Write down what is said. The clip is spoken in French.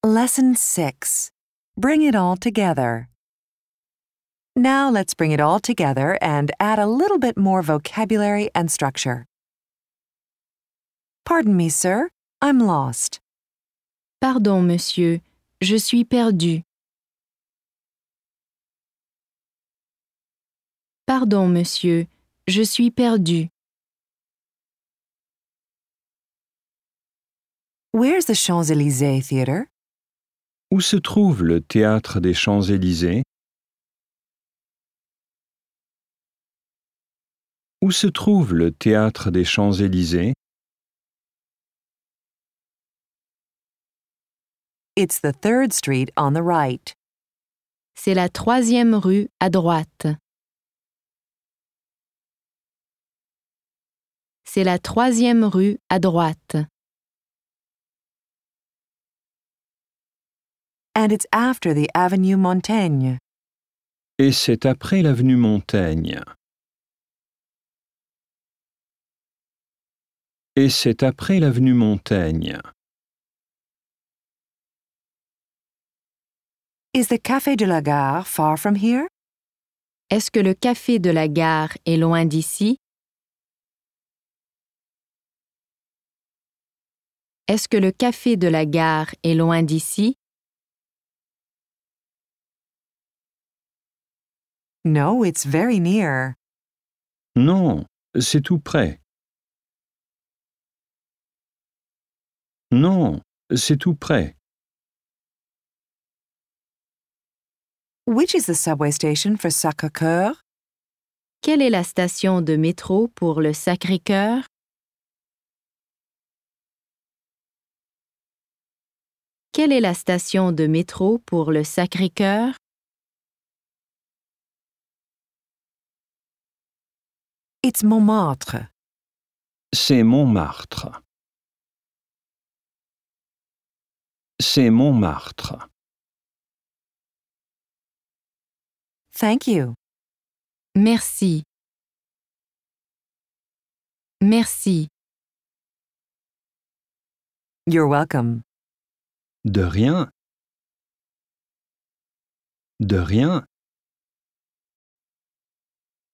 Lesson 6. Bring it all together. Now let's bring it all together and add a little bit more vocabulary and structure. Pardon me, sir. I'm lost. Pardon, monsieur, je suis perdu. Pardon, monsieur, je suis perdu. Where's the Champs-Élysées Theatre? Où se trouve le théâtre des Champs-Élysées? Où se trouve le théâtre des Champs-Élysées? It's the 3rd Street on the right. C'est la 3e rue à droite. C'est la 3e rue à droite. And it's after the Avenue Montaigne. Et c'est après l'avenue Montaigne. Et c'est après l'avenue Montaigne. Is the Café de la Gare far from here? Est-ce que le café de la gare est loin d'ici? Est-ce que le café de la gare est loin d'ici? No, it's very near. Non, c'est tout près. Non, c'est tout près. Which is the subway station for Sacré-Cœur? Quelle est la station de métro pour le Sacré-Cœur? Quelle est la station de métro pour le Sacré-Cœur? It's Montmartre. C'est Montmartre. C'est Montmartre. Thank you. Merci. Merci. You're welcome. De rien. De rien.